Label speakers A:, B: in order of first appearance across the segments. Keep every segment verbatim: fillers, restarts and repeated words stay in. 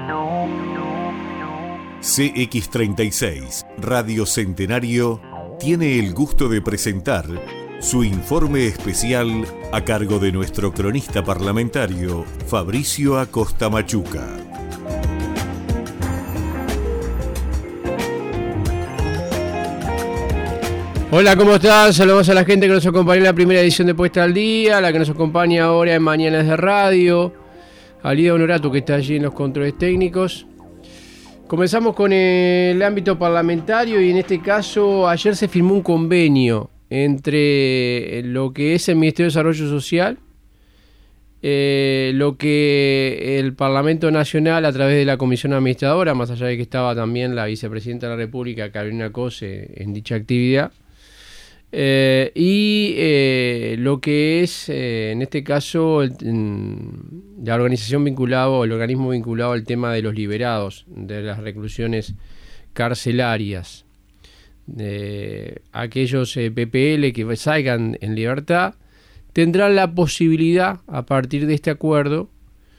A: C X treinta y seis, Radio Centenario, tiene el gusto de presentar su informe especial a cargo de nuestro cronista parlamentario, Fabricio Acosta Machuca.
B: Hola, ¿cómo están? Saludamos a la gente que nos acompaña en la primera edición de Puesta al Día, a la que nos acompaña ahora en Mañanas de Radio, a Lida Honorato, que está allí en los controles técnicos. Comenzamos con el ámbito parlamentario y en este caso ayer se firmó un convenio entre lo que es el Ministerio de Desarrollo Social, eh, lo que el Parlamento Nacional a través de la Comisión Administradora, más allá de que estaba también la Vicepresidenta de la República, Carolina Cose, en dicha actividad, eh, y eh, lo que es eh, en este caso el, la organización vinculada o el organismo vinculado al tema de los liberados de las reclusiones carcelarias, eh, aquellos eh, P P L que salgan en libertad tendrán la posibilidad a partir de este acuerdo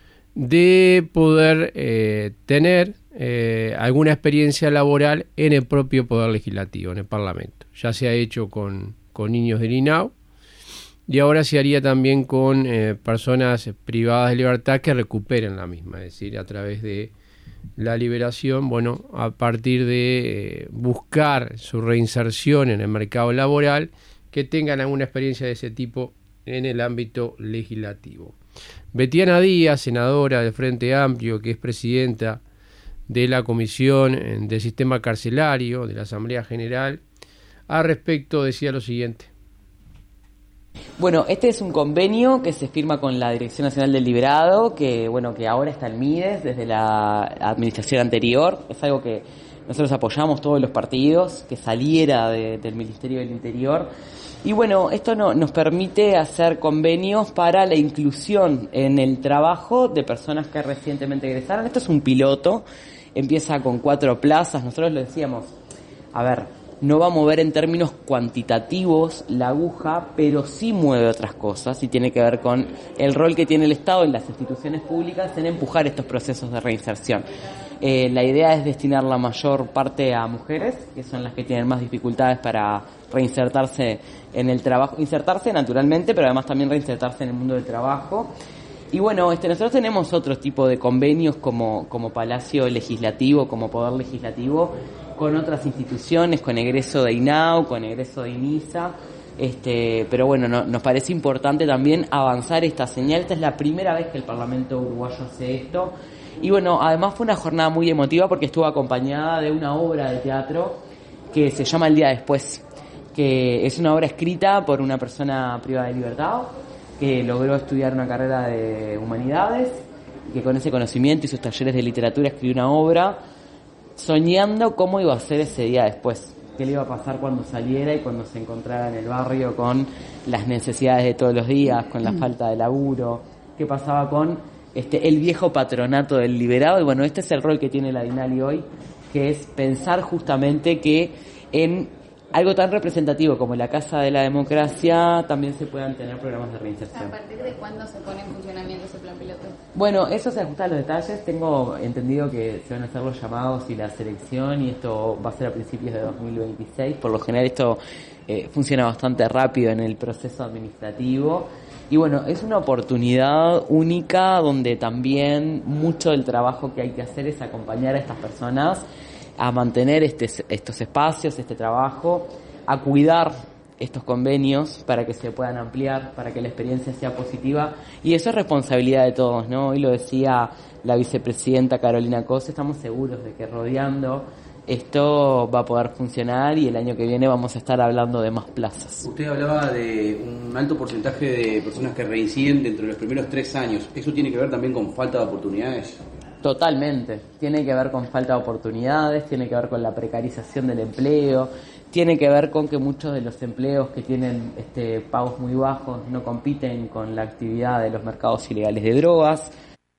B: de poder eh, tener eh, alguna experiencia laboral en el propio Poder Legislativo, en el Parlamento. Ya se ha hecho con, con niños del I N A U y ahora se haría también con eh, personas privadas de libertad que recuperen la misma, es decir, a través de la liberación, bueno, a partir de eh, buscar su reinserción en el mercado laboral, que tengan alguna experiencia de ese tipo en el ámbito legislativo. Betiana Díaz, senadora del Frente Amplio, que es presidenta de la Comisión del Sistema Carcelario de la Asamblea General, al respecto decía lo siguiente.
C: Bueno, este es un convenio que se firma con la Dirección Nacional del Liberado, que bueno, que ahora está en MIDES desde la administración anterior. Es algo que nosotros apoyamos todos los partidos, que saliera de, del Ministerio del Interior. Y bueno, esto no, nos permite hacer convenios para la inclusión en el trabajo de personas que recientemente egresaron. Esto es un piloto, empieza con cuatro plazas. Nosotros lo decíamos, a ver, no va a mover en términos cuantitativos la aguja, pero sí mueve otras cosas y tiene que ver con el rol que tiene el Estado y las instituciones públicas en empujar estos procesos de reinserción. Eh, la idea es destinar la mayor parte a mujeres, que son las que tienen más dificultades para reinsertarse en el trabajo, insertarse naturalmente, pero además también reinsertarse en el mundo del trabajo. Y bueno, este, nosotros tenemos otro tipo de convenios como, como Palacio Legislativo, como Poder Legislativo, con otras instituciones, con egreso de I N A U, con egreso de INISA, este, pero bueno, no, nos parece importante también avanzar esta señal. Esta es la primera vez que el Parlamento uruguayo hace esto. Y bueno, además fue una jornada muy emotiva porque estuvo acompañada de una obra de teatro que se llama El Día Después, que es una obra escrita por una persona privada de libertad que logró estudiar una carrera de humanidades, que con ese conocimiento y sus talleres de literatura escribió una obra soñando cómo iba a ser ese día después, qué le iba a pasar cuando saliera y cuando se encontrara en el barrio con las necesidades de todos los días, con la falta de laburo, qué pasaba con este el viejo patronato del liberado. Y bueno, este es el rol que tiene la DINALI hoy, que es pensar justamente que en algo tan representativo como la Casa de la Democracia también se puedan tener programas de reinserción.
D: ¿A partir de cuándo se pone en funcionamiento ese plan piloto?
C: Bueno, eso se ajusta a los detalles. Tengo entendido que se van a hacer los llamados y la selección, y esto va a ser a principios de dos mil veintiséis. Por lo general esto eh, funciona bastante rápido en el proceso administrativo. Y bueno, es una oportunidad única donde también mucho del trabajo que hay que hacer es acompañar a estas personas a mantener este, estos espacios, este trabajo, a cuidar estos convenios para que se puedan ampliar, para que la experiencia sea positiva, y eso es responsabilidad de todos, ¿no? Hoy lo decía la vicepresidenta Carolina Cose, estamos seguros de que rodeando esto va a poder funcionar y el año que viene vamos a estar hablando de más plazas.
E: Usted hablaba de un alto porcentaje de personas que reinciden dentro de los primeros tres años. ¿Eso tiene que ver también con falta de oportunidades?
C: Totalmente, tiene que ver con falta de oportunidades, tiene que ver con la precarización del empleo, tiene que ver con que muchos de los empleos que tienen este, pagos muy bajos no compiten con la actividad de los mercados ilegales de drogas.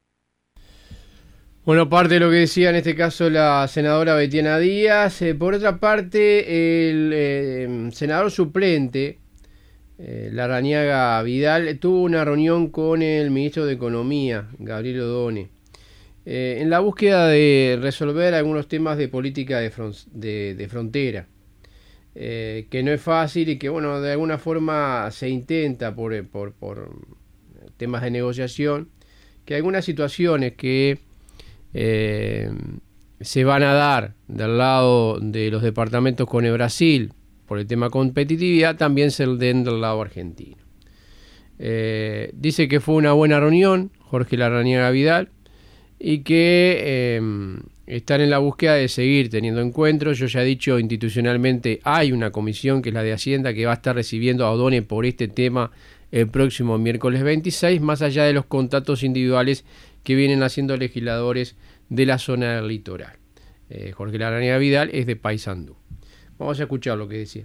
B: Bueno, parte de lo que decía en este caso la senadora Betiana Díaz. Eh, por otra parte, el eh, senador suplente, eh, Larrañaga Vidal, tuvo una reunión con el ministro de Economía, Gabriel Odone. eh, en la búsqueda de resolver algunos temas de política de, fron de, de frontera, eh, que no es fácil y que, bueno, de alguna forma se intenta por, por, por temas de negociación, que algunas situaciones que eh, se van a dar del lado de los departamentos con el Brasil por el tema competitividad, también se den del lado argentino. Eh, dice que fue una buena reunión, Jorge Larrañaga Vidal, y que eh, están en la búsqueda de seguir teniendo encuentros. Yo ya he dicho, institucionalmente hay una comisión, que es la de Hacienda, que va a estar recibiendo a O'Donnell por este tema el próximo miércoles veintiséis, más allá de los contactos individuales que vienen haciendo legisladores de la zona del litoral. Eh, Jorge Larrañaga Vidal es de Paysandú. Vamos a escuchar lo que decía.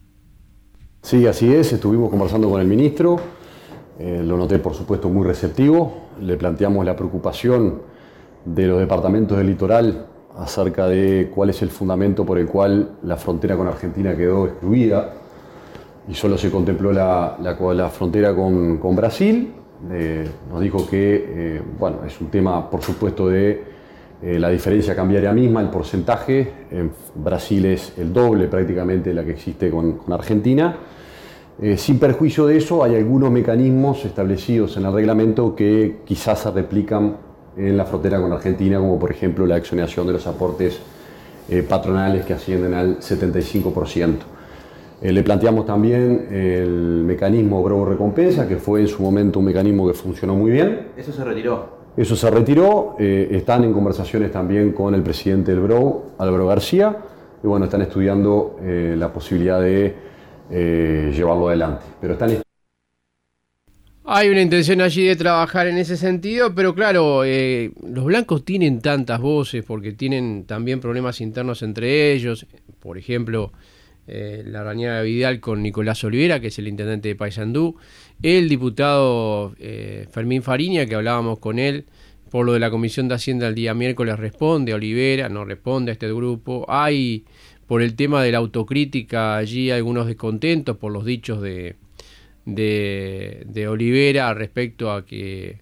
F: Sí, así es, estuvimos conversando con el ministro, eh, lo noté por supuesto muy receptivo, le planteamos la preocupación de los departamentos del litoral acerca de cuál es el fundamento por el cual la frontera con Argentina quedó excluida y solo se contempló la, la, la frontera con, con Brasil. Eh, nos dijo que eh, bueno, es un tema por supuesto de eh, la diferencia cambiaria misma, el porcentaje. En Brasil es el doble prácticamente la que existe con, con Argentina. Eh, sin perjuicio de eso, hay algunos mecanismos establecidos en el reglamento que quizás se replican en la frontera con Argentina, como por ejemplo la exoneración de los aportes eh, patronales que ascienden al setenta y cinco por ciento. Eh, le planteamos también el mecanismo Brou Recompensa, que fue en su momento un mecanismo que funcionó muy bien.
E: Eso se retiró.
F: Eso se retiró, eh, están en conversaciones también con el presidente del Brou, Álvaro García, y bueno, están estudiando eh, la posibilidad de eh, llevarlo adelante. Pero están...
B: Hay una intención allí de trabajar en ese sentido, pero claro, eh, los blancos tienen tantas voces porque tienen también problemas internos entre ellos. Por ejemplo, eh, Larrañaga Vidal con Nicolás Olivera, que es el intendente de Paysandú, el diputado eh, Fermín Fariña, que hablábamos con él por lo de la Comisión de Hacienda el día miércoles, responde a Olivera, no responde a este grupo. Hay, por el tema de la autocrítica, allí algunos descontentos por los dichos de... De, de Olivera respecto a que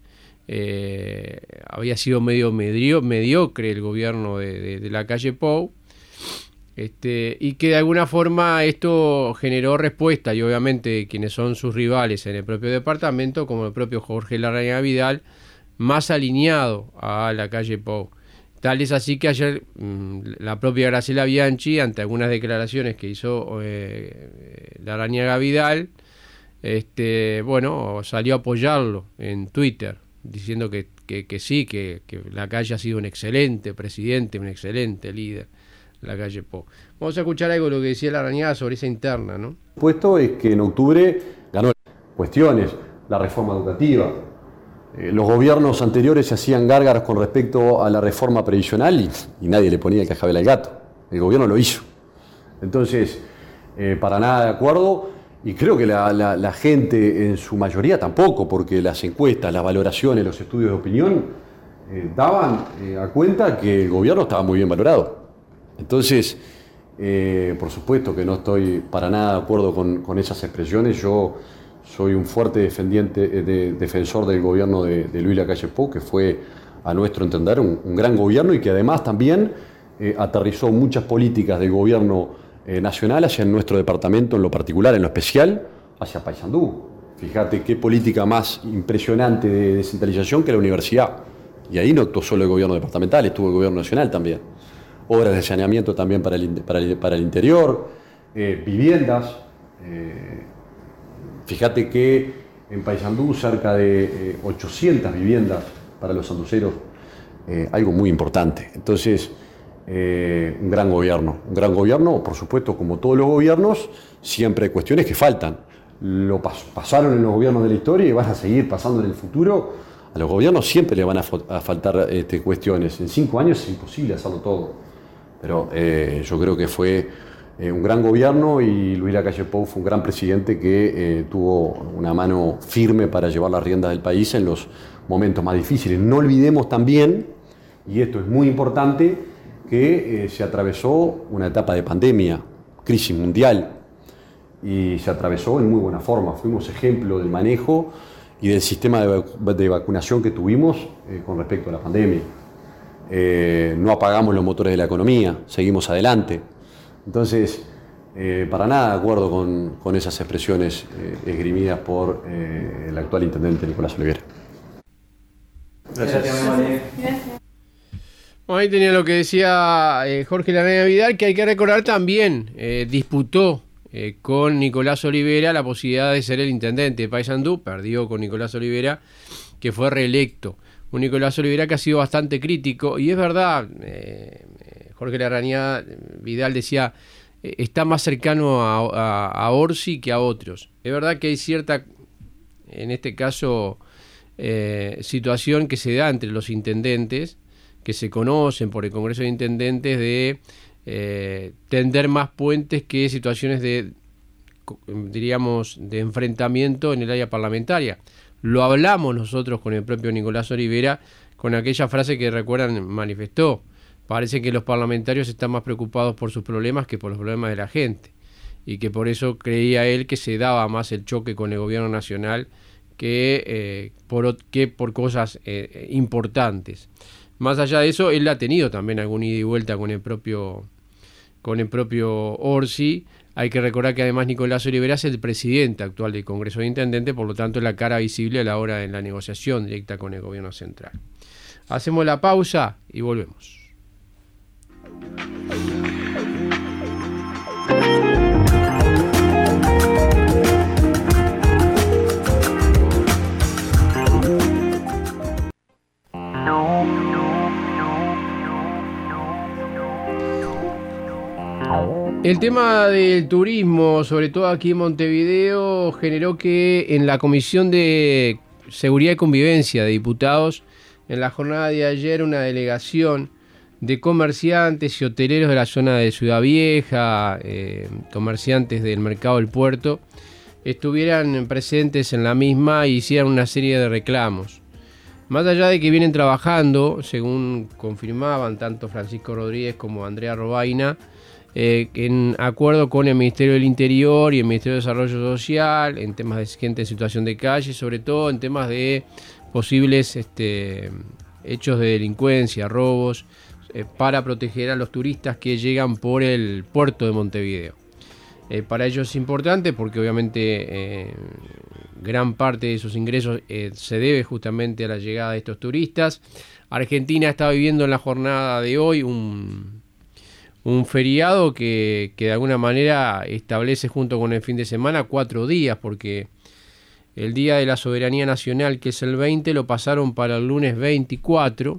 B: eh, había sido medio medio, mediocre el gobierno de, de, de la calle Pou, este, y que de alguna forma esto generó respuesta, y obviamente quienes son sus rivales en el propio departamento, como el propio Jorge Larrañaga Vidal, más alineado a la calle Pou. Tal es así que ayer mmm, la propia Graciela Bianchi, ante algunas declaraciones que hizo eh, Larrañaga Vidal, Este, bueno, salió a apoyarlo en Twitter, diciendo que, que, que sí, que, que la calle ha sido un excelente presidente, un excelente líder, la calle Pou. Vamos a escuchar algo de lo que decía Larrañaga sobre esa interna, ¿no?
F: Puesto es que en octubre ganó cuestiones, la reforma educativa. Eh, los gobiernos anteriores se hacían gárgaras con respecto a la reforma previsional y, y nadie le ponía el cascabel al gato. El gobierno lo hizo. Entonces, eh, para nada de acuerdo. Y creo que la, la, la gente en su mayoría tampoco, porque las encuestas, las valoraciones, los estudios de opinión eh, daban eh, a cuenta que el gobierno estaba muy bien valorado. Entonces, eh, por supuesto que no estoy para nada de acuerdo con, con esas expresiones. Yo soy un fuerte defendiente, de, defensor del gobierno de, de Luis Lacalle Pou, que fue, a nuestro entender, un, un gran gobierno y que además también eh, aterrizó muchas políticas del gobierno Eh, nacional hacia nuestro departamento, en lo particular, en lo especial, hacia Paysandú. Fíjate qué política más impresionante de descentralización que la universidad. Y ahí no actuó solo el gobierno departamental, estuvo el gobierno nacional también. Obras de saneamiento también para el, para el, para el interior, eh, viviendas. Eh, fíjate que en Paysandú cerca de eh, ochocientas viviendas para los sanduceros, eh, algo muy importante. Entonces, Eh, un gran gobierno, un gran gobierno, por supuesto, como todos los gobiernos, siempre hay cuestiones que faltan. Lo pas pasaron en los gobiernos de la historia y van a seguir pasando en el futuro. A los gobiernos siempre le van a, a faltar este, cuestiones. En cinco años es imposible hacerlo todo. Pero eh, yo creo que fue eh, un gran gobierno y Luis Lacalle Pou fue un gran presidente que eh, tuvo una mano firme para llevar las riendas del país en los momentos más difíciles. No olvidemos también, y esto es muy importante, que eh, se atravesó una etapa de pandemia, crisis mundial, y se atravesó en muy buena forma. Fuimos ejemplo del manejo y del sistema de, vac de vacunación que tuvimos eh, con respecto a la pandemia. eh, no apagamos los motores de la economía, seguimos adelante. Entonces, eh, para nada de acuerdo con, con esas expresiones eh, esgrimidas por eh, el actual intendente Nicolás Olivera.
E: Gracias.
D: Gracias.
B: Bueno, ahí tenía lo que decía eh, Jorge Larrañaga Vidal, que hay que recordar también, eh, disputó eh, con Nicolás Olivera la posibilidad de ser el intendente de Paysandú, perdió con Nicolás Olivera, que fue reelecto. Un Nicolás Olivera que ha sido bastante crítico, y es verdad, eh, Jorge Larrañaga Vidal decía, eh, está más cercano a, a, a Orsi que a otros. Es verdad que hay cierta, en este caso, eh, situación que se da entre los intendentes, que se conocen por el Congreso de Intendentes, de eh, tender más puentes que situaciones de, diríamos, de enfrentamiento en el área parlamentaria. Lo hablamos nosotros con el propio Nicolás Olivera, con aquella frase que recuerdan manifestó: parece que los parlamentarios están más preocupados por sus problemas que por los problemas de la gente, y que por eso creía él que se daba más el choque con el gobierno nacional que, eh, por, que por cosas eh, importantes. Más allá de eso, él ha tenido también algún ida y vuelta con el propio con el propio Orsi. Hay que recordar que además Nicolás Olivera es el presidente actual del Congreso de Intendentes, por lo tanto es la cara visible a la hora de la negociación directa con el gobierno central. Hacemos la pausa y volvemos. El tema del turismo, sobre todo aquí en Montevideo, generó que en la Comisión de Seguridad y Convivencia de Diputados, en la jornada de ayer, una delegación de comerciantes y hoteleros de la zona de Ciudad Vieja, eh, comerciantes del mercado del puerto, estuvieran presentes en la misma e hicieran una serie de reclamos. Más allá de que vienen trabajando, según confirmaban tanto Francisco Rodríguez como Andrea Robaina, Eh, en acuerdo con el Ministerio del Interior y el Ministerio de Desarrollo Social, en temas de gente en situación de calle, sobre todo en temas de posibles este, hechos de delincuencia, robos, eh, para proteger a los turistas que llegan por el puerto de Montevideo. Eh, para ellos es importante porque obviamente eh, gran parte de sus ingresos eh, se debe justamente a la llegada de estos turistas. Argentina está viviendo en la jornada de hoy un... Un feriado que, que de alguna manera establece junto con el fin de semana cuatro días, porque el Día de la Soberanía Nacional, que es el veinte, lo pasaron para el lunes veinticuatro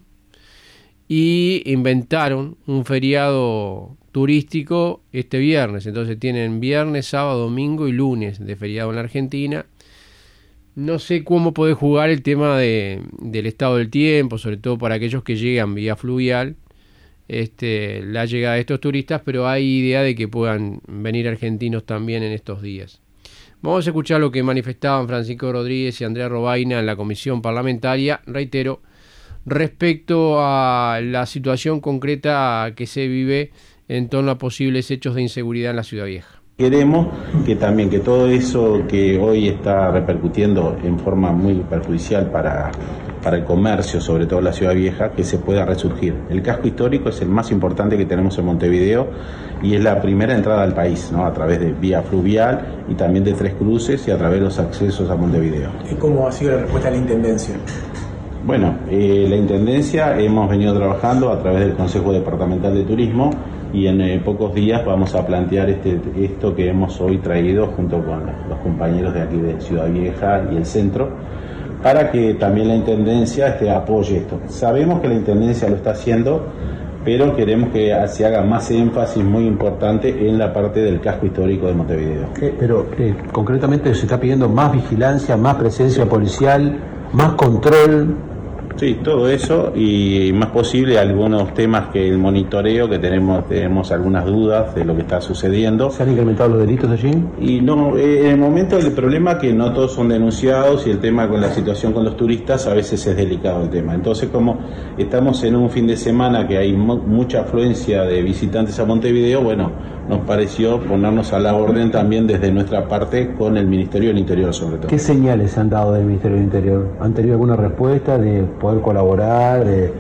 B: y inventaron un feriado turístico este viernes. Entonces tienen viernes, sábado, domingo y lunes de feriado en la Argentina. No sé cómo puede jugar el tema de, del estado del tiempo, sobre todo para aquellos que llegan vía fluvial. Este, la llegada de estos turistas, pero hay idea de que puedan venir argentinos también en estos días. Vamos a escuchar lo que manifestaban Francisco Rodríguez y Andrea Robaina en la comisión parlamentaria, reitero, respecto a la situación concreta que se vive en torno a posibles hechos de inseguridad en la Ciudad Vieja.
G: Queremos que también que todo eso que hoy está repercutiendo en forma muy perjudicial para, para el comercio, sobre todo en la Ciudad Vieja, que se pueda resurgir. El casco histórico es el más importante que tenemos en Montevideo y es la primera entrada al país, ¿no? A través de vía fluvial y también de Tres Cruces y a través de los accesos a Montevideo.
H: ¿Y cómo ha sido la respuesta de la Intendencia?
G: Bueno, eh, la Intendencia hemos venido trabajando a través del Consejo Departamental de Turismo y en eh, pocos días vamos a plantear este, esto que hemos hoy traído junto con los compañeros de aquí de Ciudad Vieja y el centro, para que también la Intendencia este, apoye esto. Sabemos que la Intendencia lo está haciendo, pero queremos que se haga más énfasis muy importante en la parte del casco histórico de Montevideo.
I: Eh, pero eh, concretamente se está pidiendo más vigilancia, más presencia policial, más control.
G: Sí, todo eso y más posible algunos temas que el monitoreo, que tenemos tenemos algunas dudas de lo que está sucediendo.
I: ¿Se han incrementado los delitos allí?
G: Y no, en el momento el problema es que no todos son denunciados y el tema con la situación con los turistas a veces es delicado el tema. Entonces, como estamos en un fin de semana que hay mu- mucha afluencia de visitantes a Montevideo, bueno, nos pareció ponernos a la orden también desde nuestra parte con el Ministerio del Interior sobre todo.
I: ¿Qué señales se han dado del Ministerio del Interior? ¿Han tenido alguna respuesta de poder colaborar, de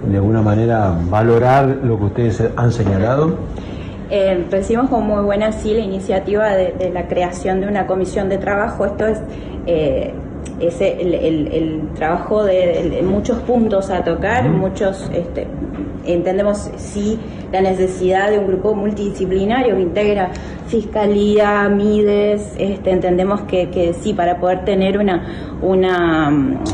I: de alguna manera valorar lo que ustedes han señalado?
J: Eh, recibimos como muy buena sí la iniciativa de, de la creación de una comisión de trabajo. Esto es eh, ese, el, el, el trabajo de, de muchos puntos a tocar, uh-huh. muchos este, entendemos sí la necesidad de un grupo multidisciplinario que integra Fiscalía, Mides, este, entendemos que, que sí, para poder tener una una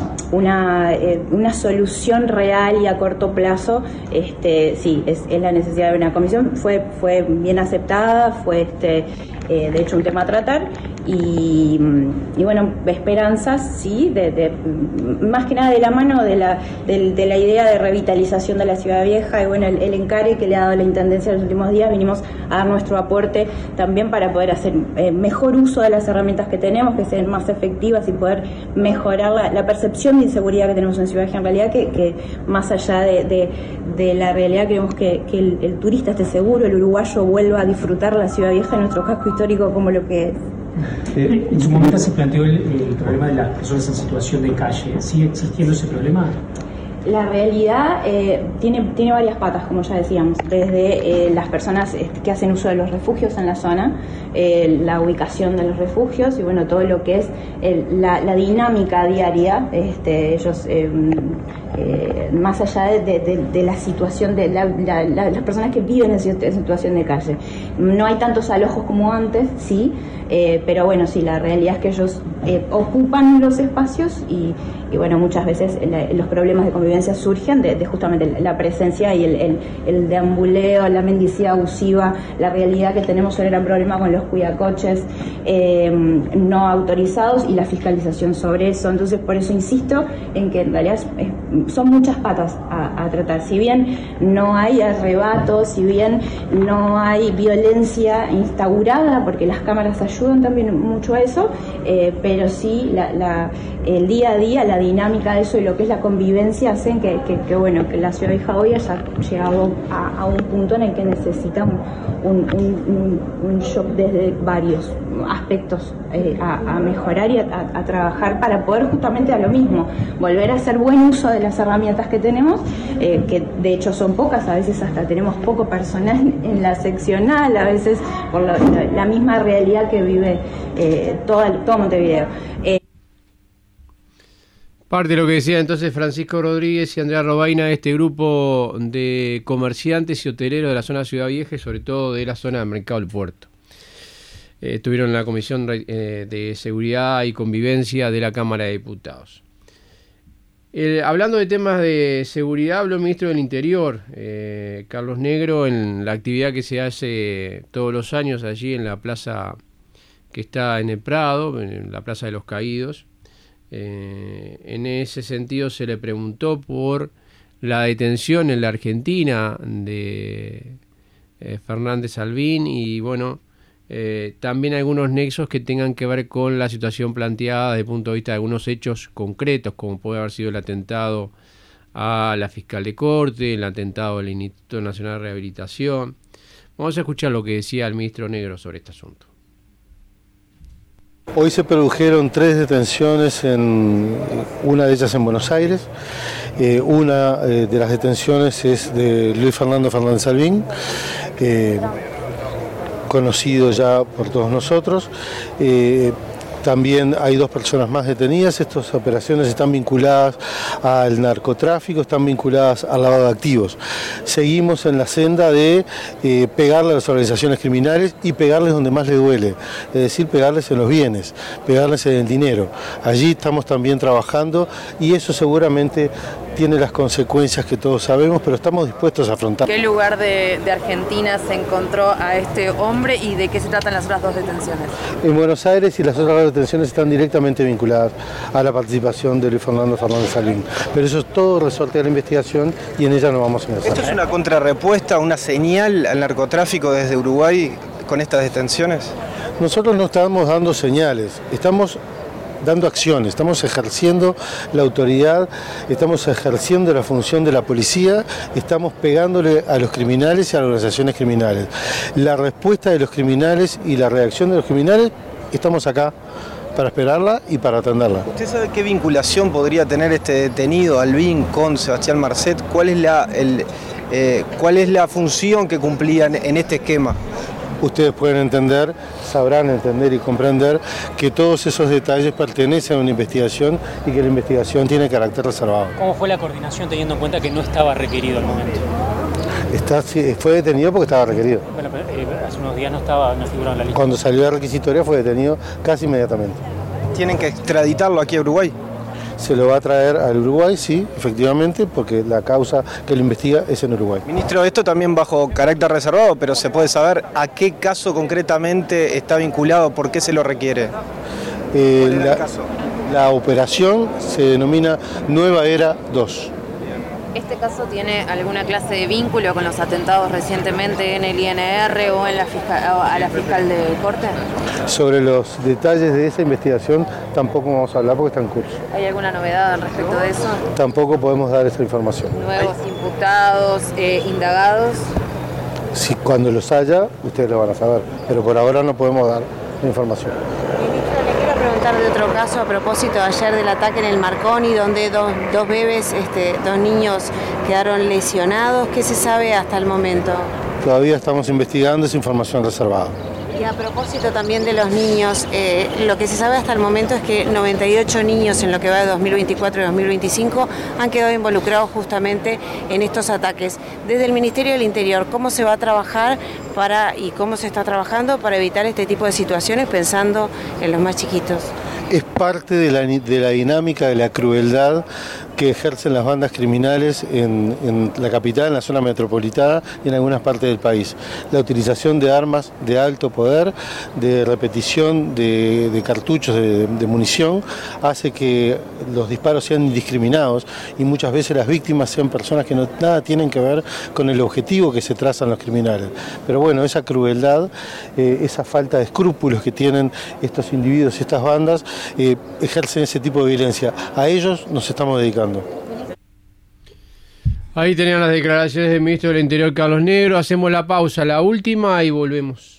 J: una, eh, una solución real y a corto plazo, este, sí, es, es la necesidad de una comisión. Fue fue bien aceptada, fue este eh, de hecho un tema a tratar. Y, y bueno, esperanzas, sí, de, de, más que nada de la mano de la, de, de la idea de revitalización de la Ciudad Vieja y bueno, el, el encare que le ha dado la Intendencia en los últimos días, vinimos a dar nuestro aporte también para poder hacer eh, mejor uso de las herramientas que tenemos, que sean más efectivas y poder mejorar la, la percepción de inseguridad que tenemos en Ciudad Vieja, en realidad que, que más allá de, de, de la realidad queremos que, que el, el turista esté seguro, el uruguayo vuelva a disfrutar la Ciudad Vieja, nuestro casco histórico como lo que es.
H: Eh, en su momento se planteó el, el problema de las personas en situación de calle. ¿Sigue existiendo ese problema?
J: La realidad eh, tiene, tiene varias patas, como ya decíamos, desde eh, las personas que hacen uso de los refugios en la zona, eh, la ubicación de los refugios y bueno, todo lo que es el, la, la dinámica diaria. Este, ellos, eh, eh, más allá de, de, de la situación de la, la, la, las personas que viven en situación de calle, no hay tantos alojos como antes, sí, eh, pero bueno, sí, la realidad es que ellos eh, ocupan los espacios y, y bueno, muchas veces la, los problemas de convivencia surgen de, de justamente la presencia y el, el, el deambuleo, la mendicidad abusiva, la realidad que tenemos un gran problema con los cuidacoches eh, no autorizados y la fiscalización sobre eso. Entonces, por eso insisto en que en realidad es, es, son muchas patas a, a tratar. Si bien no hay arrebatos, si bien no hay violencia instaurada, porque las cámaras ayudan también mucho a eso, eh, pero sí la, la, el día a día, la dinámica de eso y lo que es la convivencia hacen que, que, que bueno, que la Ciudad Vieja hoy haya llegado a, a un punto en el que necesita un, un, un, un shock desde varios aspectos eh, a, a mejorar y a, a trabajar para poder justamente a lo mismo, volver a hacer buen uso de las herramientas que tenemos, eh, que de hecho son pocas, a veces hasta tenemos poco personal en la seccional, a veces por la, la, la misma realidad que vive eh, toda, todo Montevideo. Eh,
B: Parte de lo que decía entonces Francisco Rodríguez y Andrea Robaina, este grupo de comerciantes y hoteleros de la zona de Ciudad Vieja y sobre todo de la zona del Mercado del Puerto. Eh, estuvieron en la Comisión eh, de Seguridad y Convivencia de la Cámara de Diputados. Eh, hablando de temas de seguridad, habló el ministro del Interior, eh, Carlos Negro, en la actividad que se hace todos los años allí en la plaza que está en el Prado, en la Plaza de los Caídos. Eh, en ese sentido se le preguntó por la detención en la Argentina de eh, Fernández Albín y bueno, eh, también algunos nexos que tengan que ver con la situación planteada desde el punto de vista de algunos hechos concretos, como puede haber sido el atentado a la fiscal de corte, el atentado al Instituto Nacional de Rehabilitación. Vamos a escuchar lo que decía el ministro Negro sobre este asunto.
K: Hoy se produjeron tres detenciones, en una de ellas en Buenos Aires. Eh, una eh, de las detenciones es de Luis Fernando Fernández Albín, eh, conocido ya por todos nosotros. Eh, También hay dos personas más detenidas. Estas operaciones están vinculadas al narcotráfico, están vinculadas al lavado de activos. Seguimos en la senda de eh, pegarle a las organizaciones criminales y pegarles donde más les duele, es decir, pegarles en los bienes, pegarles en el dinero. Allí estamos también trabajando y eso seguramente tiene las consecuencias que todos sabemos, pero estamos dispuestos a afrontar.
L: ¿Qué lugar de, de Argentina se encontró a este hombre y de qué se tratan las otras dos detenciones?
K: En Buenos Aires y las otras dos detenciones están directamente vinculadas a la participación de Luis Fernando Fernández Albín. Pero eso es todo resorte de la investigación y en ella nos vamos a ingresar.
M: ¿Esto es una contrarrespuesta, una señal al narcotráfico desde Uruguay con estas detenciones?
K: Nosotros no estamos dando señales, estamos dando acciones, estamos ejerciendo la autoridad, estamos ejerciendo la función de la policía, estamos pegándole a los criminales y a las organizaciones criminales. La respuesta de los criminales y la reacción de los criminales, estamos acá para esperarla y para atenderla.
M: ¿Usted sabe qué vinculación podría tener este detenido, Albín, con Sebastián Marcet? ¿Cuál es la, el, eh, cuál es la función que cumplían en este esquema?
K: Ustedes pueden entender, sabrán entender y comprender que todos esos detalles pertenecen a una investigación y que la investigación tiene carácter reservado.
H: ¿Cómo fue la coordinación teniendo en cuenta que no estaba requerido al momento?
K: Está, fue detenido porque estaba requerido.
H: Bueno, pero, eh, hace unos días no estaba, no figuraba en la lista.
K: Cuando salió la requisitoria fue detenido casi inmediatamente.
M: ¿Tienen que extraditarlo aquí a Uruguay?
K: Se lo va a traer al Uruguay, sí, efectivamente, porque la causa que lo investiga es en Uruguay.
M: Ministro, esto también bajo carácter reservado, pero se puede saber a qué caso concretamente está vinculado, por qué se lo requiere.
K: Eh, la, la operación se denomina Nueva Era dos.
L: ¿Este caso tiene alguna clase de vínculo con los atentados recientemente en el I N R o en la fiscal, a la fiscal de corte?
K: Sobre los detalles de esa investigación tampoco vamos a hablar porque está en curso.
L: ¿Hay alguna novedad al respecto de eso?
K: Tampoco podemos dar esa información.
L: ¿Nuevos imputados, eh, indagados?
K: Si cuando los haya, ustedes lo van a saber, pero por ahora no podemos dar la información.
N: De otro caso a propósito ayer del ataque en el Marconi, donde dos, dos bebés, este, dos niños quedaron lesionados. ¿Qué se sabe hasta el momento?
K: Todavía estamos investigando, esa información reservada.
N: Y a propósito también de los niños, eh, lo que se sabe hasta el momento es que noventa y ocho niños en lo que va de dos mil veinticuatro y dos mil veinticinco han quedado involucrados justamente en estos ataques. Desde el Ministerio del Interior, ¿cómo se va a trabajar para y cómo se está trabajando para evitar este tipo de situaciones pensando en los más chiquitos?
K: Es parte de la, de la dinámica de la crueldad que ejercen las bandas criminales en, en la capital, en la zona metropolitana y en algunas partes del país. La utilización de armas de alto poder, de repetición de, de cartuchos de, de munición, hace que los disparos sean indiscriminados y muchas veces las víctimas sean personas que no, nada tienen que ver con el objetivo que se trazan los criminales. Pero bueno, esa crueldad, eh, esa falta de escrúpulos que tienen estos individuos y estas bandas, eh, ejercen ese tipo de violencia. A ellos nos estamos dedicando.
B: Ahí tenían las declaraciones del ministro del Interior, Carlos Negro. Hacemos la pausa, la última, y volvemos.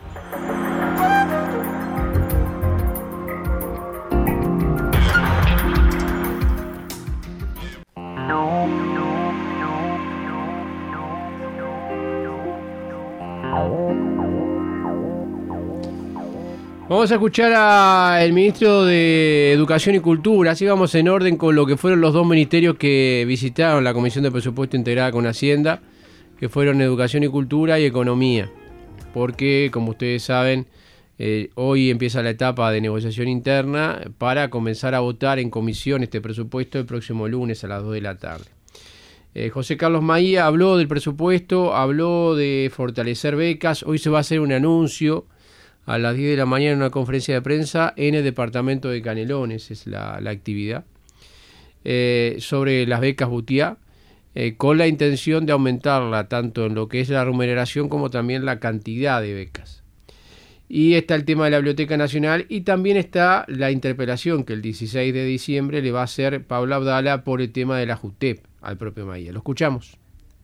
B: Vamos a escuchar al ministro de Educación y Cultura, así vamos en orden con lo que fueron los dos ministerios que visitaron la Comisión de Presupuesto integrada con Hacienda, que fueron Educación y Cultura y Economía, porque, como ustedes saben, eh, hoy empieza la etapa de negociación interna para comenzar a votar en comisión este presupuesto el próximo lunes a las dos de la tarde. Eh, José Carlos Maía habló del presupuesto, habló de fortalecer becas, hoy se va a hacer un anuncio a las diez de la mañana en una conferencia de prensa en el departamento de Canelones, es la, la actividad, eh, sobre las becas Butiá, eh, con la intención de aumentarla tanto en lo que es la remuneración como también la cantidad de becas. Y está el tema de la Biblioteca Nacional y también está la interpelación que el dieciséis de diciembre le va a hacer Paula Abdala por el tema de la JUTEP al propio Maía. Lo escuchamos.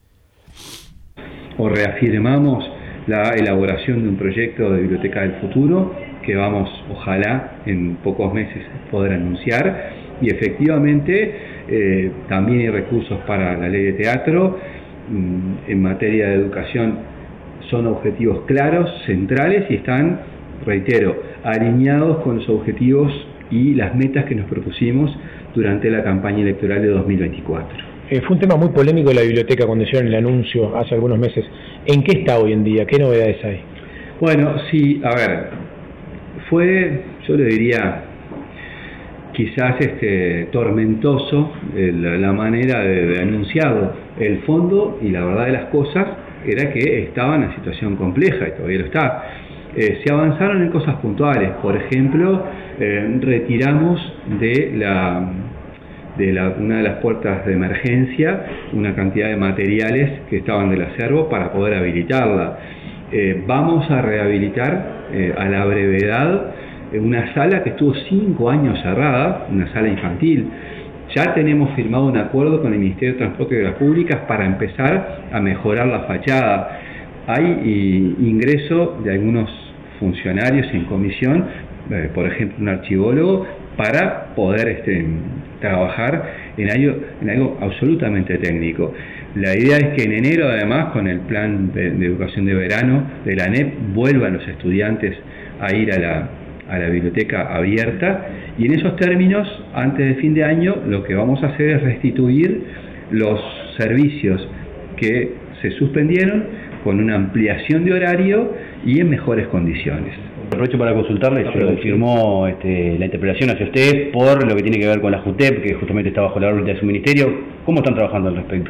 O: O reafirmamos la elaboración de un proyecto de Biblioteca del Futuro que vamos, ojalá, en pocos meses poder anunciar, y efectivamente eh, también hay recursos para la ley de teatro. En materia de educación son objetivos claros, centrales, y están, reitero, alineados con los objetivos y las metas que nos propusimos durante la campaña electoral de dos mil veinticuatro.
P: Eh, fue un tema muy polémico de la biblioteca cuando hicieron el anuncio hace algunos meses. ¿En qué está hoy en día? ¿Qué novedades hay?
O: Bueno, sí, a ver, fue, yo le diría, quizás este tormentoso el, la manera de, de anunciado el fondo, y la verdad de las cosas era que estaba en una situación compleja y todavía lo está. Eh, se avanzaron en cosas puntuales, por ejemplo, eh, retiramos de la... de la, una de las puertas de emergencia una cantidad de materiales que estaban del acervo para poder habilitarla. Eh, vamos a rehabilitar eh, a la brevedad eh, una sala que estuvo cinco años cerrada, una sala infantil. Ya tenemos firmado un acuerdo con el Ministerio de Transporte y Obras Públicas para empezar a mejorar la fachada. Hay y, ingreso de algunos funcionarios en comisión eh, por ejemplo, un archivólogo para poder este, trabajar en algo, en algo absolutamente técnico. La idea es que en enero, además, con el plan de, de educación de verano de la A N E P, vuelvan los estudiantes a ir a la, a la biblioteca abierta, y en esos términos, antes de fin de año, lo que vamos a hacer es restituir los servicios que se suspendieron con una ampliación de horario y en mejores condiciones.
E: Aprovecho para consultarle, se confirmó este, la interpelación hacia usted por lo que tiene que ver con la JUTEP, que justamente está bajo la órbita de su ministerio. ¿Cómo están trabajando al respecto?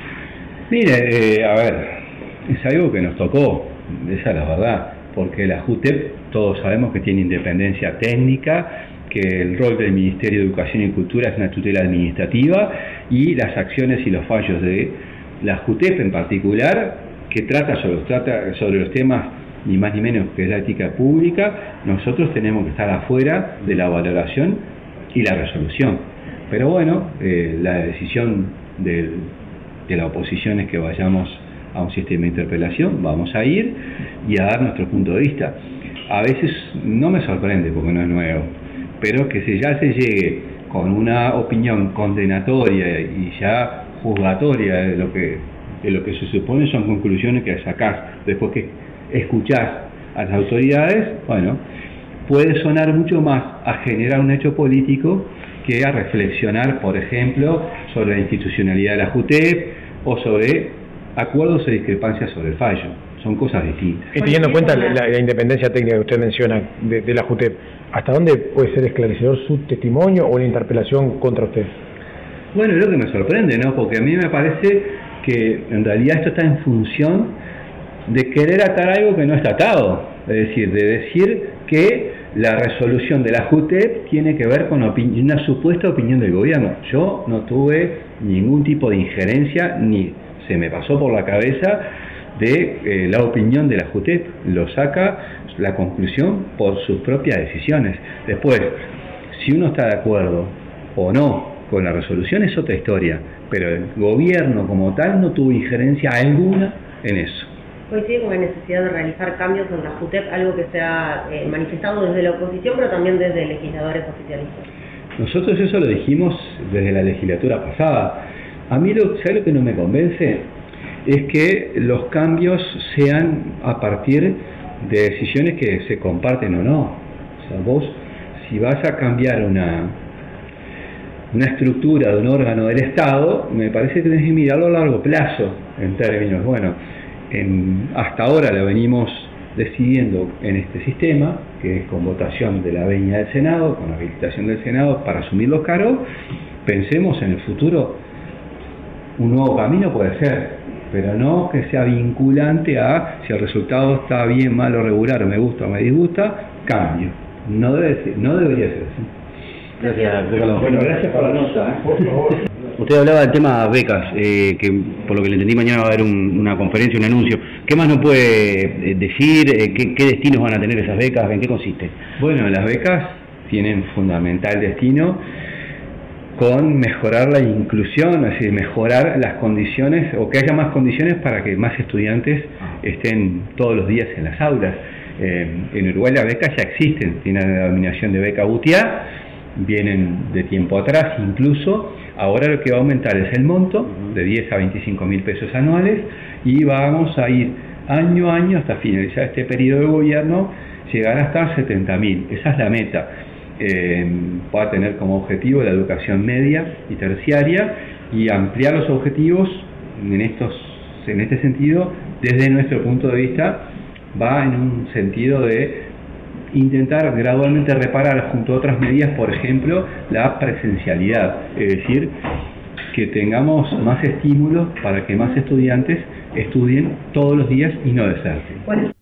O: Mire, eh, a ver, es algo que nos tocó, esa es la verdad, porque la JUTEP todos sabemos que tiene independencia técnica, que el rol del Ministerio de Educación y Cultura es una tutela administrativa, y las acciones y los fallos de la JUTEP en particular, que trata sobre, trata sobre los temas ni más ni menos que es la ética pública, nosotros tenemos que estar afuera de la valoración y la resolución. Pero bueno, eh, la decisión del, de la oposición es que vayamos a un sistema de interpelación, vamos a ir y a dar nuestro punto de vista. A veces no me sorprende porque no es nuevo, pero que si ya se llegue con una opinión condenatoria y ya juzgatoria de lo que, de lo que se supone son conclusiones que sacás después que escuchás a las autoridades, bueno, puede sonar mucho más a generar un hecho político que a reflexionar, por ejemplo, sobre la institucionalidad de la JUTEP o sobre acuerdos o discrepancias sobre el fallo. Son cosas distintas.
P: Y teniendo en cuenta la, la independencia técnica que usted menciona de, de la JUTEP, ¿hasta dónde puede ser esclarecedor su testimonio o la interpelación contra usted?
O: Bueno, es lo que me sorprende, ¿no? Porque a mí me parece que en realidad esto está en función de querer atar algo que no está atado, es decir, de decir que la resolución de la JUTEP tiene que ver con una supuesta opinión del gobierno. Yo no tuve ningún tipo de injerencia, ni se me pasó por la cabeza de eh, la opinión de la JUTEP, lo saca la conclusión por sus propias decisiones. Después, si uno está de acuerdo o no con la resolución es otra historia, pero el gobierno como tal no tuvo injerencia alguna en eso.
Q: Coincide con la necesidad de realizar cambios en la JUTEP, algo que se ha eh, manifestado desde la oposición, pero también desde legisladores oficialistas.
O: Nosotros eso lo dijimos desde la legislatura pasada. A mí lo, ¿sabe lo que no me convence? Es que los cambios sean a partir de decisiones que se comparten o no. O sea, vos, si vas a cambiar una, una estructura de un órgano del Estado, me parece que tenés que mirarlo a largo plazo, en términos, bueno, En, hasta ahora lo venimos decidiendo en este sistema, que es con votación de la venia del Senado, con habilitación del Senado para asumir los cargos. Pensemos en el futuro, un nuevo camino puede ser, pero no que sea vinculante a si el resultado está bien, mal o regular, o me gusta o me disgusta, cambio. No, debe ser, no debería ser así.
E: Gracias,
O: Ricardo. Bueno, gracias por la nota, ¿eh? Por favor.
E: Usted hablaba del tema becas, eh, que por lo que le entendí mañana va a haber un, una conferencia, un anuncio. ¿Qué más nos puede decir? Eh, ¿qué, ¿Qué destinos van a tener esas becas? ¿En qué consiste?
O: Bueno, las becas tienen fundamental destino con mejorar la inclusión, es decir, mejorar las condiciones, o que haya más condiciones para que más estudiantes estén todos los días en las aulas. Eh, en Uruguay las becas ya existen, tienen la denominación de beca U T I A, vienen de tiempo atrás incluso. Ahora lo que va a aumentar es el monto de diez a veinticinco mil pesos anuales, y vamos a ir año a año hasta finalizar este periodo de gobierno, llegar hasta setenta mil. Esa es la meta. Eh, va a tener como objetivo la educación media y terciaria, y ampliar los objetivos en, estos, en este sentido, desde nuestro punto de vista, va en un sentido de intentar gradualmente reparar junto a otras medidas, por ejemplo, la presencialidad, es decir, que tengamos más estímulos para que más estudiantes estudien todos los días y no deserten.
B: Bueno.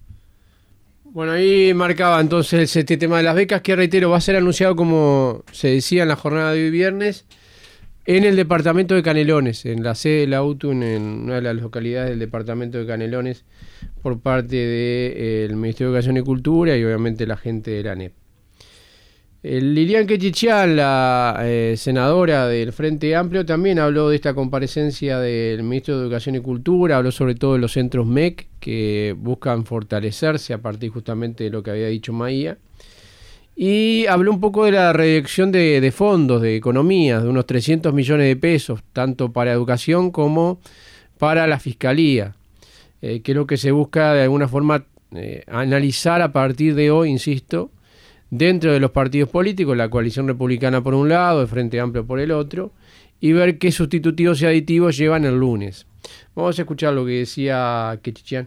B: Bueno, ahí marcaba entonces este tema de las becas, que reitero, va a ser anunciado, como se decía en la jornada de hoy viernes, en el departamento de Canelones, en la sede de la U T U, en una de las localidades del departamento de Canelones, por parte del Ministerio de Educación y Cultura y obviamente la gente de la A N E P. El Lilian Quechichal, la eh, senadora del Frente Amplio, también habló de esta comparecencia del Ministro de Educación y Cultura, habló sobre todo de los centros M E C que buscan fortalecerse a partir justamente de lo que había dicho Maía. y habló un poco de la reducción de, de fondos, de economía, de unos trescientos millones de pesos, tanto para educación como para la fiscalía, eh, que es lo que se busca de alguna forma eh, analizar a partir de hoy, insisto, dentro de los partidos políticos, la coalición republicana por un lado, el Frente Amplio por el otro, y ver qué sustitutivos y aditivos llevan el lunes. Vamos a escuchar lo que decía Quechichian.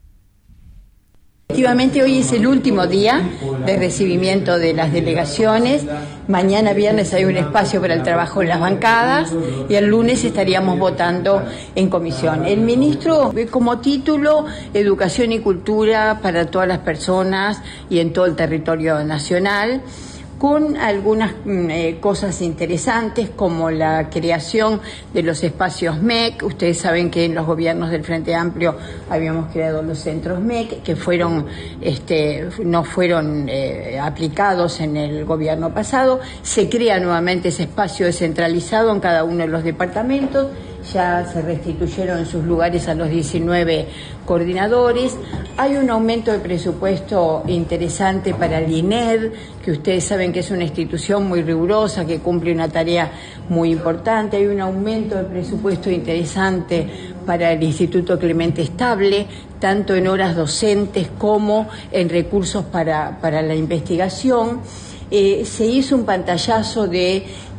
R: Efectivamente, hoy es el último día de recibimiento de las delegaciones. Mañana viernes hay un espacio para el trabajo en las bancadas y el lunes estaríamos votando en comisión. El ministro ve como título Educación y Cultura para todas las personas y en todo el territorio nacional, con algunas eh, cosas interesantes como la creación de los espacios M E C. Ustedes saben que en los gobiernos del Frente Amplio habíamos creado los centros M E C que fueron, este, no fueron eh, aplicados en el gobierno pasado. Se crea nuevamente ese espacio descentralizado en cada uno de los departamentos. Ya se restituyeron sus lugares a los diecinueve coordinadores. Hay un aumento de presupuesto interesante para el I N E D, que ustedes saben que es una institución muy rigurosa, que cumple una tarea muy importante. Hay un aumento de presupuesto interesante para el Instituto Clemente Estable, tanto en horas docentes como en recursos para, para la investigación. Eh, se hizo un pantallazo de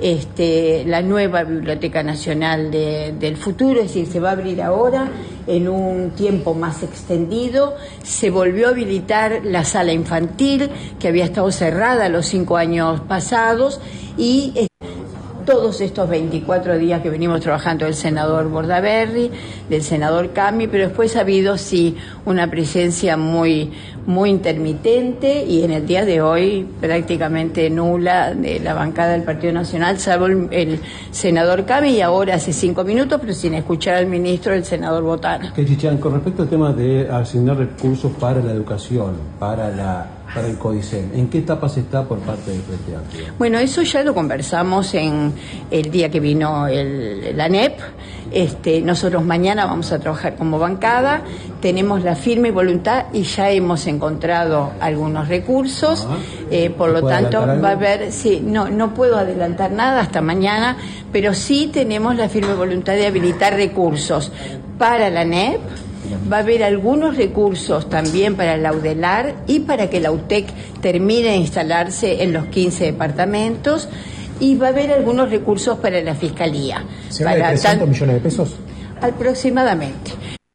R: este, la nueva Biblioteca Nacional de, del futuro, es decir, se va a abrir ahora en un tiempo más extendido. Se volvió a habilitar la sala infantil, que había estado cerrada los cinco años pasados, y eh, todos estos veinticuatro días que venimos trabajando del senador Bordaberry, del senador Cami, pero después ha habido sí una presencia muy, muy intermitente y en el día de hoy prácticamente nula de la bancada del Partido Nacional, salvo el, el senador Cami y ahora hace cinco minutos, pero sin escuchar al ministro, el senador Botana.
I: Quechichian, con respecto al tema de asignar recursos para la educación, para la para el CODICEN, ¿en qué etapas está por parte del Frente Amplio?
R: Bueno, eso ya lo conversamos en el día que vino el, la N E P. Este, nosotros mañana vamos a trabajar como bancada, tenemos la firme voluntad y ya hemos encontrado algunos recursos, ah, eh, por lo tanto va a haber, sí, no, no puedo adelantar nada hasta mañana, pero sí tenemos la firme voluntad de habilitar recursos para la N E P. Va a haber algunos recursos también para la UDELAR y para que la U T E C termine de instalarse en los quince departamentos, y va a haber algunos recursos para la Fiscalía.
P: ¿Se habla de trescientos millones de pesos?
R: Aproximadamente.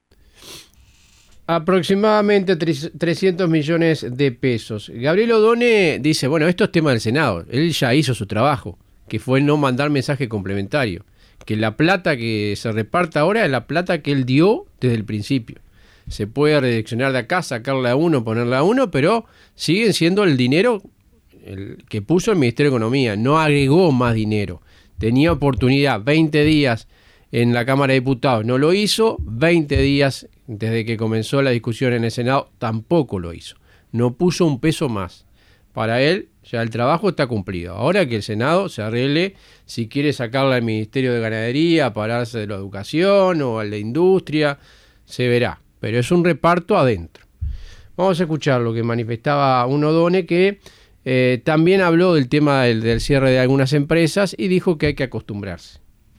B: Aproximadamente trescientos millones de pesos. Gabriel Odone dice, bueno, esto es tema del Senado. Él ya hizo su trabajo, que fue no mandar mensaje complementario. Que la plata que se reparta ahora es la plata que él dio desde el principio. Se puede redireccionar de acá, sacarla a uno, ponerla a uno, pero siguen siendo el dinero el que puso el Ministerio de Economía. No agregó más dinero. Tenía oportunidad, veinte días en la Cámara de Diputados, no lo hizo. veinte días desde que comenzó la discusión en el Senado, tampoco lo hizo. No puso un peso más. Para él, ya el trabajo está cumplido. Ahora que el Senado se arregle si quiere sacarla al Ministerio de Ganadería, pararse de la educación o al de Industria, se verá. Pero es un reparto adentro. Vamos a escuchar lo que manifestaba un Odone, que eh, también habló del tema del, del cierre de algunas empresas y dijo que hay que acostumbrarse.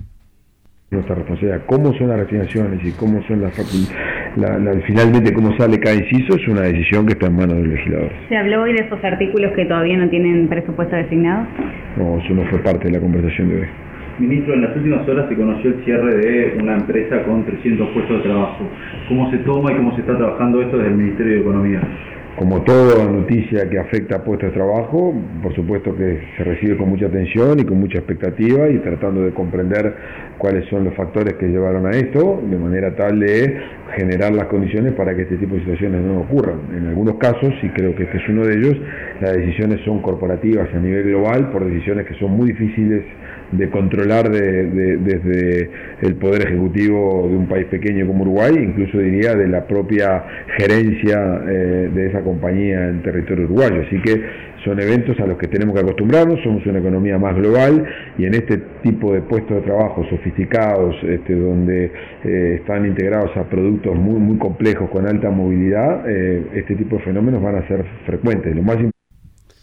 S: Nuestra responsabilidad, cómo son las resignaciones y cómo son las, la, la, finalmente cómo sale cada inciso, es una decisión que está en manos del legislador.
T: ¿Se habló hoy de esos artículos que todavía no tienen presupuesto designado?
S: No, eso no fue parte de la conversación de hoy.
U: Ministro, en las últimas horas se conoció el cierre de una empresa con trescientos puestos de trabajo. ¿Cómo se toma y cómo se está trabajando esto desde el Ministerio de Economía?
S: Como toda noticia que afecta a puestos de trabajo, por supuesto que se recibe con mucha atención y con mucha expectativa y tratando de comprender cuáles son los factores que llevaron a esto, de manera tal de generar las condiciones para que este tipo de situaciones no ocurran. En algunos casos, y creo que este es uno de ellos, las decisiones son corporativas a nivel global por decisiones que son muy difíciles de controlar de, de, desde el Poder Ejecutivo de un país pequeño como Uruguay, incluso diría de la propia gerencia eh, de esa compañía en territorio uruguayo. Así que son eventos a los que tenemos que acostumbrarnos, somos una economía más global y en este tipo de puestos de trabajo sofisticados, este, donde eh, están integrados a productos muy, muy complejos con alta movilidad, eh, este tipo de fenómenos van a ser frecuentes. Lo más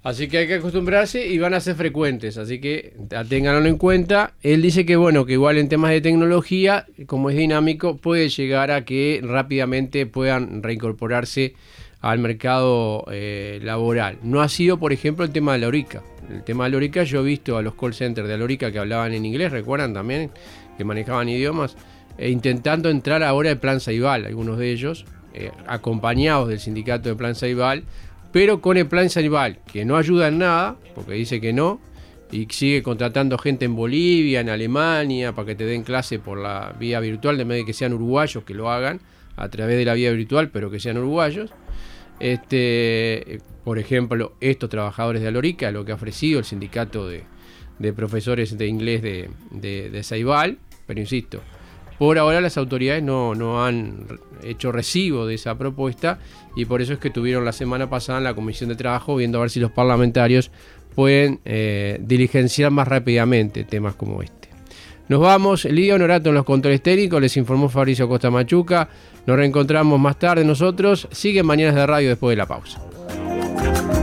B: Así que hay que acostumbrarse y van a ser frecuentes, así que ténganlo en cuenta. Él dice que bueno, que igual en temas de tecnología, como es dinámico, puede llegar a que rápidamente puedan reincorporarse al mercado eh, laboral. No ha sido, por ejemplo, el tema de la Lorica. El tema de la Lorica, yo he visto a los call centers de Lorica que hablaban en inglés, recuerdan también, que manejaban idiomas, e intentando entrar ahora al Plan Ceibal, algunos de ellos, eh, acompañados del sindicato de Plan Ceibal, pero con el Plan Ceibal, que no ayuda en nada, porque dice que no, y sigue contratando gente en Bolivia, en Alemania, para que te den clase por la vía virtual, de medio que sean uruguayos que lo hagan a través de la vía virtual, pero que sean uruguayos. Este, por ejemplo, estos trabajadores de Alorica, lo que ha ofrecido el sindicato de, de profesores de inglés de, de, de Ceibal, pero insisto, por ahora las autoridades no, no han hecho recibo de esa propuesta y por eso es que tuvieron la semana pasada en la Comisión de Trabajo viendo a ver si los parlamentarios pueden eh, diligenciar más rápidamente temas como este. Nos vamos, Lidia Honorato en los controles técnicos, les informó Fabricio Costa Machuca, nos reencontramos más tarde nosotros, siguen Mañanas de Radio después de la pausa.